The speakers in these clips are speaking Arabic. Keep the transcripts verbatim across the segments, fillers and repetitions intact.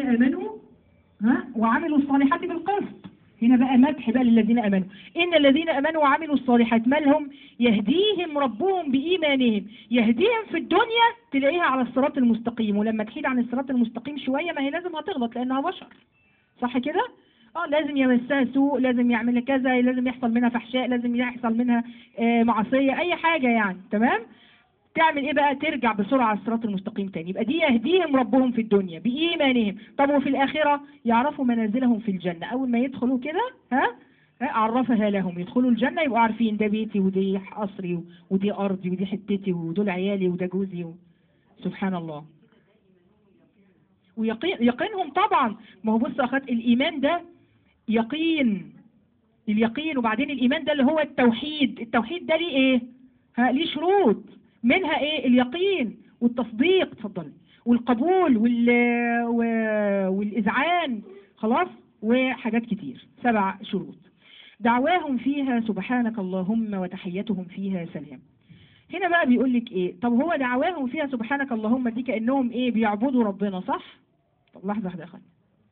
امنوا ها وعملوا الصالحات بالقسط. هنا بقى مدح بقى للذين امنوا. ان الذين امنوا وعملوا الصالحات مالهم؟ يهديهم ربهم بايمانهم. يهديهم في الدنيا تلاقيها على الصراط المستقيم، ولما تحيد عن الصراط المستقيم شويه ما هي لازم هتغلط لانها بشر، صح كده؟ اه لازم يمسها سوء، لازم يعمل كذا، لازم يحصل منها فحشاء، لازم يحصل منها آه معصيه، اي حاجه يعني. تمام؟ تعمل ايه بقى؟ ترجع بسرعة على الصراط المستقيم تاني. يبقى دي يهديهم ربهم في الدنيا بإيمانهم. طب وفي الآخرة؟ يعرفوا منازلهم في الجنة. أول ما يدخلوا كده ها عرفها لهم، يدخلوا الجنة يبقوا عارفين ده بيتي ودي قصري ودي أرضي ودي حتتي ودول عيالي وده جوزي و... سبحان الله. ويقين يقينهم طبعا. ما هو بص أخذت الإيمان ده يقين، اليقين. وبعدين الإيمان ده اللي هو التوحيد. التوحيد ده ليه إيه؟ ها ليه شروط، منها ايه؟ اليقين والتصديق، اتفضل، والقبول وال... والاذعان، خلاص، وحاجات كتير، سبع شروط. دعواهم فيها سبحانك اللهم وتحيتهم فيها سلام. هنا بقى بيقول لك ايه؟ طب هو دعواهم فيها سبحانك اللهم دي كأنهم ايه؟ بيعبدوا ربنا، صح؟ طب لحظة واحدة يا اخوان.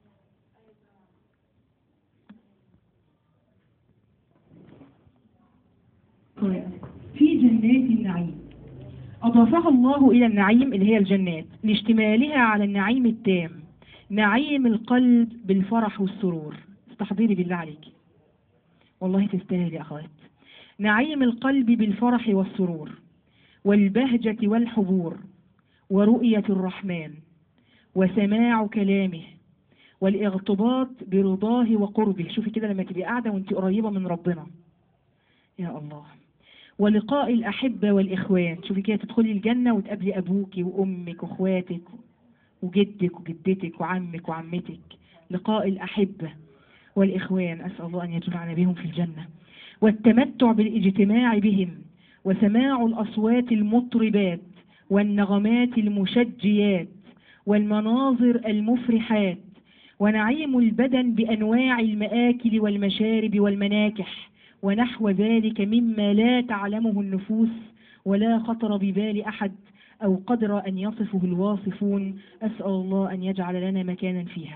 في جنات النعيم أضافها الله إلى النعيم اللي هي الجنات لاشتمالها على النعيم التام، نعيم القلب بالفرح والسرور. استحضري بالله عليك، والله تستاهل يا أخوات. نعيم القلب بالفرح والسرور والبهجة والحبور ورؤية الرحمن وسماع كلامه والاغتباط برضاه وقربه. شوفي كده لما تبقي قاعدة وانت قريبة من ربنا، يا الله. ولقاء الأحبة والإخوان. شوفي كده تدخلي الجنة وتقابلي أبوك وأمك وأخواتك وجدك وجدتك وعمك وعمتك. لقاء الأحبة والإخوان، أسأل الله أن يجمعنا بهم في الجنة. والتمتع بالاجتماع بهم وسماع الأصوات المطربات والنغمات المشجيات والمناظر المفرحات ونعيم البدن بأنواع المآكل والمشارب والمناكح ونحو ذلك مما لا تعلمه النفوس ولا خطر ببال أحد أو قدر أن يصفه الواصفون. أسأل الله أن يجعل لنا مكانا فيها.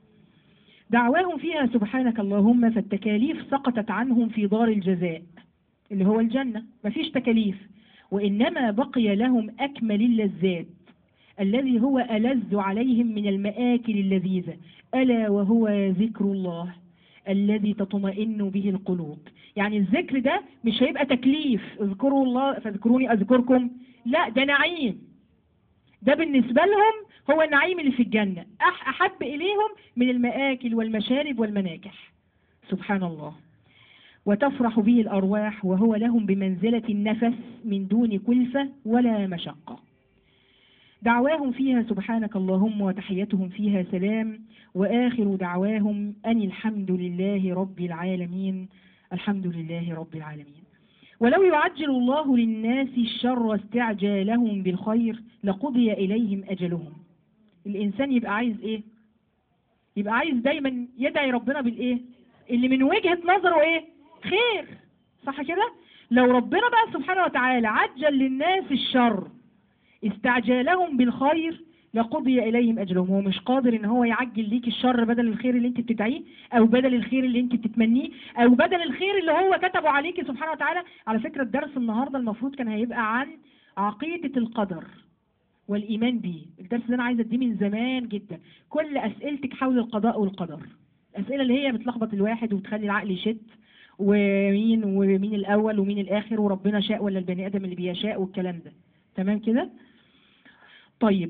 دعواهم فيها سبحانك اللهم، فالتكاليف سقطت عنهم في دار الجزاء اللي هو الجنة، مفيش تكاليف، وإنما بقي لهم أكمل اللذات الذي هو ألذ عليهم من المآكل اللذيذة، ألا وهو ذكر الله الذي تطمئن به القلوب. يعني الذكر ده مش هيبقى تكليف، اذكروا الله فاذكروني أذكركم، لا ده نعيم. ده بالنسبة لهم هو النعيم اللي في الجنة، أحب إليهم من المآكل والمشارب والمناكح. سبحان الله. وتفرح به الأرواح وهو لهم بمنزلة النفس من دون كلفة ولا مشقة. دعواهم فيها سبحانك اللهم وتحيتهم فيها سلام، وآخر دعواهم أن الحمد لله رب العالمين. الحمد لله رب العالمين. ولو يعجل الله للناس الشر استعجالهم بالخير لقضي إليهم أجلهم. الإنسان يبقى عايز إيه؟ يبقى عايز دايما يدعي ربنا بالإيه؟ اللي من وجهة نظره إيه؟ خير، صح كده؟ لو ربنا بقى سبحانه وتعالى عجل للناس الشر استعجالهم بالخير لقضي إليهم أجلهم. هو مش قادر إن هو يعجل ليك الشر بدل الخير اللي انت بتدعيه، أو بدل الخير اللي انت بتتمنيه، أو بدل الخير اللي هو كتبه عليك سبحانه وتعالى. على فكرة الدرس النهاردة المفروض كان هيبقى عن عقيدة القدر والإيمان به. الدرس ده أنا عايزة أديه من زمان جدا. كل أسئلتك حول القضاء والقدر، الأسئلة اللي هي بتلخبط الواحد وبتخلي العقل يشت، ومين ومين الأول ومين الآخر، وربنا شاء ولا البني آدم اللي بيشاء، والكلام ده. تمام كده؟ طيب،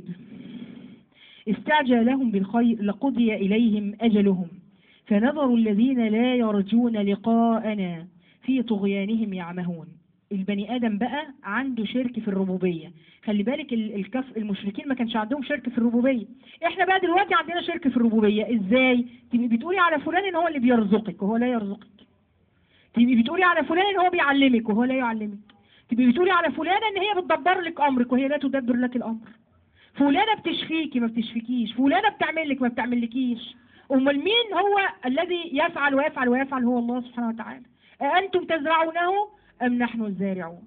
استعجل لهم بالخير لقضي إليهم أجلهم فنظر الذين لا يرجون لقاءنا في طغيانهم يعمهون. البني آدم بقى عنده شرك في الربوبية. خلي بالك الكف المشركين ما كانش عندهم شرك في الربوبية، احنا بقى دلوقتي عندنا شرك في الربوبية. ازاي؟ تبقي بتقولي على فلان ان هو اللي بيرزقك وهو لا يرزقك، تبقي بتقولي على فلان ان هو بيعلمك وهو لا يعلمك، تبقي بتقولي على فلان ان هي بتدبر لك امرك وهي لا تدبر لك الامر، فلانة بتشفيكي ما بتشفيكيش، فلانة بتعمل لك ما بتعملكيش. امال مين هو الذي يفعل ويفعل ويفعل؟ هو الله سبحانه وتعالى. أأنتم تزرعونه أم نحن الزارعون؟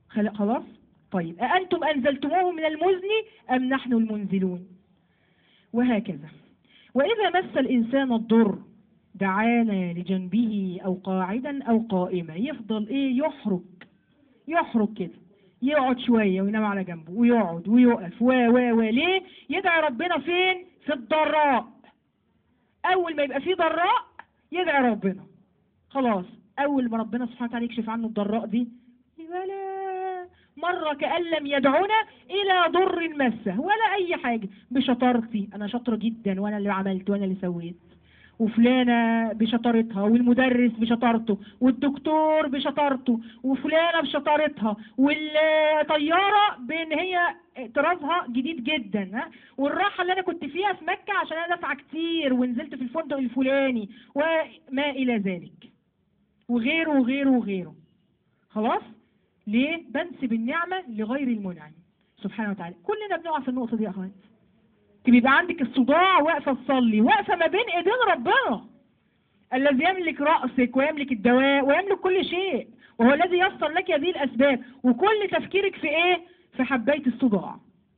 خلاص؟ طيب، أأنتم أنزلتموه من المزن أم نحن المنزلون؟ وهكذا. وإذا مس الإنسان الضر دعانا لجنبه أو قاعدا أو قائما، يفضل إيه يحرك يحرك كده، يقعد شوية وينام على جنبه ويقعد ويقف و و و ليه؟ يدعي ربنا فين؟ في الضراء. أول ما يبقى فيه ضراء يدعي ربنا، خلاص أول ما ربنا سبحانه وتعالى يكشف عنه الضراء دي ولا مرة كأن لم يدعونا إلى ضر مسه ولا أي حاجة. بشطارتي أنا شاطرة جدا وأنا اللي عملت وأنا اللي سويت، وفلانة بشطارتها، والمدرس بشطارته، والدكتور بشطارته، وفلانة بشطارتها، والطيارة بان هي طرازها جديد جدا، ها، والراحة اللي انا كنت فيها في مكة عشان انا دافعة كتير ونزلت في الفندق الفلاني وما الى ذلك، وغيره وغيره وغيره. خلاص ليه؟ بنسب النعمة لغير المنعم سبحانه وتعالى. كلنا بنقع في النقطة دي يا اخوان. تبقى عندك الصداع واقفة تصلي، واقفة ما بين ايدين ربنا الذي يملك رأسك ويملك الدواء ويملك كل شيء، وهو الذي يسر لك هذه الأسباب، وكل تفكيرك في ايه؟ في حباية الصداع،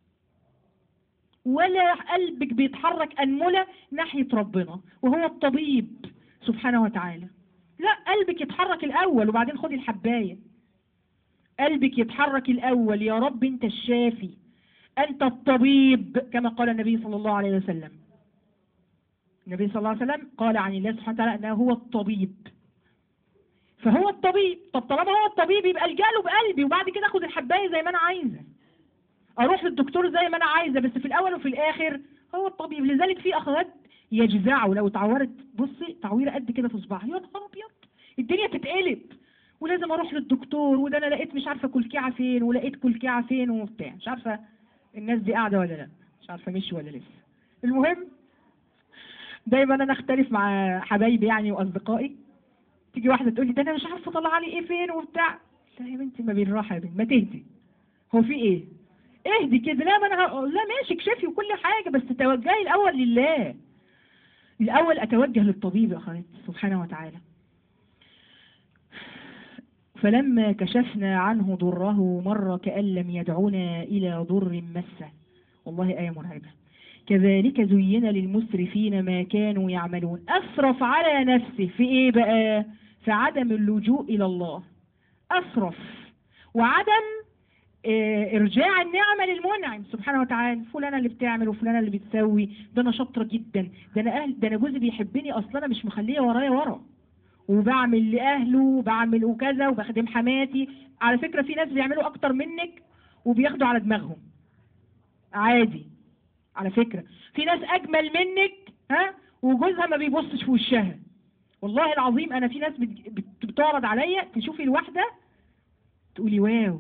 ولا قلبك بيتحرك أنملة ناحية ربنا وهو الطبيب سبحانه وتعالى. لا، قلبك يتحرك الأول وبعدين خدي الحباية. قلبك يتحرك الأول، يا رب انت الشافي، أنت الطبيب، كما قال النبي صلى الله عليه وسلم. النبي صلى الله عليه وسلم قال عن الله سبحانه وتعالى أنه هو الطبيب، فهو الطبيب. طب طالما هو الطبيب يبقى الجأ له بقلبي، وبعد كده أخد الحباية زي ما أنا عايزة، أروح للدكتور زي ما أنا عايزة، بس في الأول وفي الآخر هو الطبيب. لذلك في أخوات يجزعوا لو اتعورت، بصي تعويرة قد كده في صباعها، يا نهار أبيض الدنيا تتقلب، ولازم أروح للدكتور، وده أنا لقيت مش عارفة كلكعة فين، ولقيت كلكعة فين وبتاع، مش عارفة الناس دي قاعدة ولا لا، مش عارفة مشي ولا لسه. المهم دايما انا اختلف مع حبايبي يعني واصدقائي، تيجي واحده تقول لي ده انا مش عارفه طلع لي ايه فين وبتاع، لا يا بنتي ما بالراحه يا بنتي، ما تهدي، هو في ايه؟ اهدي كده، لا ما انا ه... لا ماشي اكشفي وكل حاجه، بس توجهي الاول لله، الاول اتوجه للطبيب يا اخواتي سبحانه وتعالى. فلما كشفنا عنه ضره مر كأن لم يدعونا إلى ضر مسه. والله آية مرعبة. كذلك زين للمسرفين ما كانوا يعملون. أسرف على نفسه في إيه بقى؟ في عدم اللجوء إلى الله. أسرف وعدم اه إرجاع النعمة للمنعم سبحانه وتعالى. فلانة اللي بتعمل وفلانة اللي بتسوي، ده أنا شاطرة جدا، ده أنا أهل، ده أنا جوزي بيحبني أصلا، أنا مش مخليه ورايا ورا، وبعمل لأهله وبعمل وكذا وبخدم حماتي. على فكرة في ناس بيعملوا أكتر منك وبياخدوا على دماغهم عادي. على فكرة في ناس أجمل منك ها وجوزها ما بيبصش في وشها. والله العظيم أنا في ناس بتعرض عليا، تشوفي الواحدة تقولي واو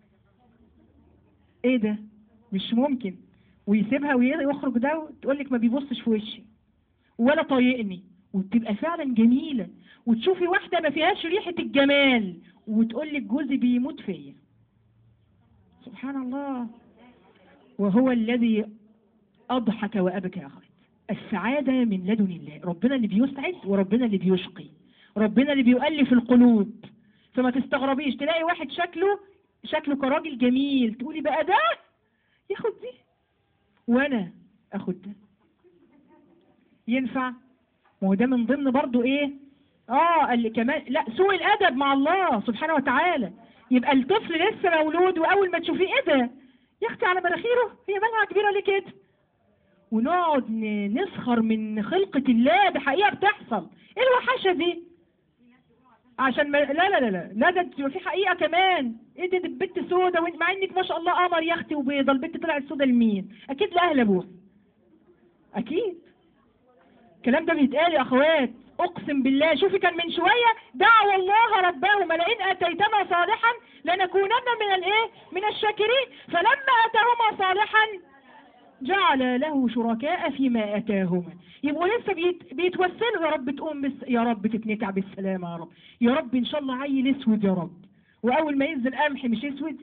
إيه ده مش ممكن، ويسيبها ويخرج ده وتقولك ما بيبصش في وشي ولا طايقني، وتبقى فعلا جميلة. وتشوفي واحدة ما فيهاش ريحة الجمال وتقولك جوزي بيموت فيا. سبحان الله. وهو الذي أضحك وأبكى يا أخوات. السعادة من لدن الله، ربنا اللي بيسعد وربنا اللي بيشقي، ربنا اللي بيؤلف القلوب. فما تستغربيش تلاقي واحد شكله شكله كراجل جميل، تقولي بقى ده ياخد دي وأنا أخد ده، ينفع؟ ما هو ده من ضمن برضو إيه؟ آه اللي كمان لا سوء الأدب مع الله سبحانه وتعالى. يبقى الطفل لسه مولود وأول ما تشوفيه إيه ده؟ يا أختي على مناخيره، هي مالها كبيرة ليه كده؟ ونقعد نسخر من خلقة الله. ده حقيقة بتحصل. ايه الوحشة دي؟ عشان ما... لا لا لا لا لا ده في حقيقة كمان. ايه ده؟ البت سودة مع انك ما شاء الله قمر يا اختي وبيضة، البت طلعت سودة لمين؟ اكيد لاهل ابوها. اكيد. الكلام ده بيتقال يا اخوات اقسم بالله. شوفي كان من شوية دعوا الله ربهما لئن اتيتنا صالحا لنكونن من الايه؟ من الشاكرين. فلما اتاهما صالحا جعل له شركاء فيما اتاهما. يبقوا لسه بيت... بيتوسلوا يا رب تقوم بس، يا رب تتنكع بالسلامة يا رب، يا رب ان شاء الله عيل اسود يا رب، واول ما ينزل قمح مش اسود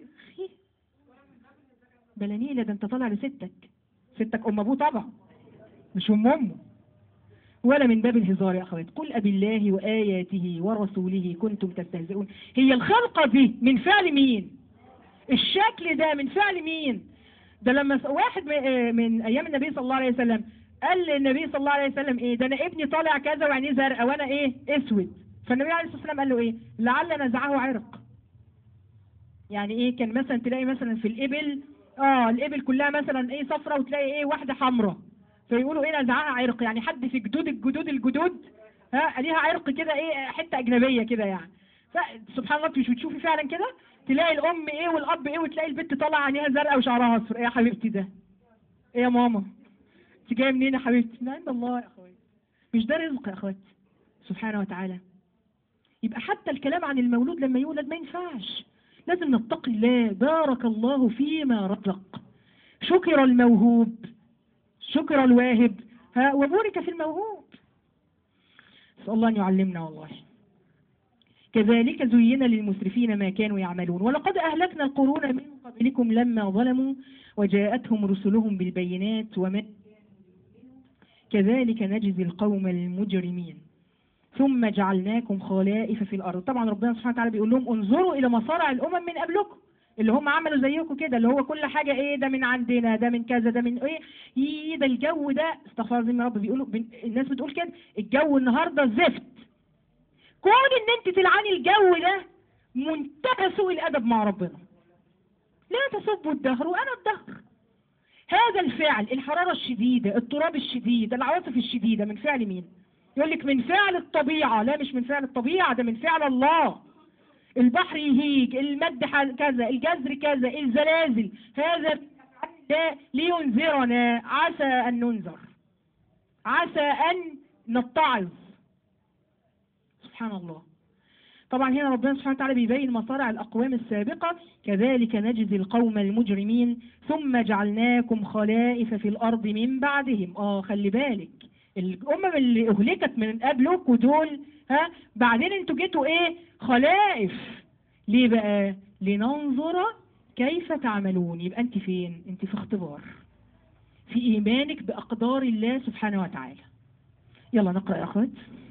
بلانيلة، ده انت طالع لستك، ستك ام ابوه طبعا مش ام امه. ولا من باب الهزار يا اخوات. قل ابي الله واياته ورسوله كنتم تستهزئون. هي الخلقة دي من فعل مين؟ الشكل ده من فعل مين؟ ده لما واحد من ايام النبي صلى الله عليه وسلم قال للنبي صلى الله عليه وسلم ايه؟ ده انا ابني طالع كذا وعينيه زرقاء وانا ايه؟ اسود. فالنبي عليه الصلاه والسلام قال له ايه؟ لعل نزعه عرق. يعني ايه؟ كان مثلا تلاقي مثلا في الابل، اه الابل كلها مثلا ايه صفرة، وتلاقي ايه واحده حمراء، فيقولوا ايه نزعها عرق، يعني حد في جدود الجدود الجدود ها ليها عرق كده ايه، حته اجنبيه كده يعني. فسبحان الله، مش بتشوفي فعلا كده؟ تلاقي الام ايه والاب ايه، وتلاقي البنت طالعه عينيها زرقاء وشعرها اصفر. ايه يا حبيبتي ده؟ ايه يا ماما؟ انت جايه منين يا حبيبتي؟ من عند الله يا اخواتي. مش ده رزق يا اخواتي سبحانه وتعالى؟ يبقى حتى الكلام عن المولود لما يولد ما ينفعش، لازم نتقي الله. بارك الله فيما رزق، شكر الموهوب، شكر الواهب، ها وبورك في الموهوب. نسأل الله أن يعلمنا والله. كذلك زين للمسرفين ما كانوا يعملون، ولقد أهلكنا القرون من قبلكم لما ظلموا وجاءتهم رسلهم بالبينات وما كذلك نجزي القوم المجرمين ثم جعلناكم خلائف في الأرض. طبعا ربنا سبحانه وتعالى بيقول لهم انظروا إلى مصارع الأمم من قبلكم اللي هم عملوا زيكم كده، اللي هو كل حاجة ايه ده من عندنا، ده من كذا، ده من ايه، ايه ده الجو ده، استغفر الله يا رب. بيقولوا الناس بتقول كده الجو النهارده زفت. كون ان انت تلعني الجو ده منتهى سوء الادب مع ربنا. لا تسبوا الدهر وانا الدهر. هذا الفعل، الحرارة الشديدة، التراب الشديد، العواصف الشديدة، من فعل مين؟ يقول لك من فعل الطبيعة. لا، مش من فعل الطبيعة، ده من فعل الله. البحر يهيج، المد كذا، الجزر كذا، الزلازل، هذا ده لينذرنا، عسى أن ننذر، عسى أن نتعظ. سبحان الله. طبعا هنا ربنا سبحانه وتعالى بيبين مصارع الأقوام السابقة، كذلك نجزي القوم المجرمين ثم جعلناكم خلائف في الأرض من بعدهم. اه خلي بالك، الأمم اللي أهلكت من قبلكم دول، ها بعدين انتوا جيتوا ايه؟ خلائف. ليه بقى؟ لننظر كيف تعملون. يبقى انت فين؟ انت في اختبار، في ايمانك بأقدار الله سبحانه وتعالى. يلا نقرأ يا اخوات.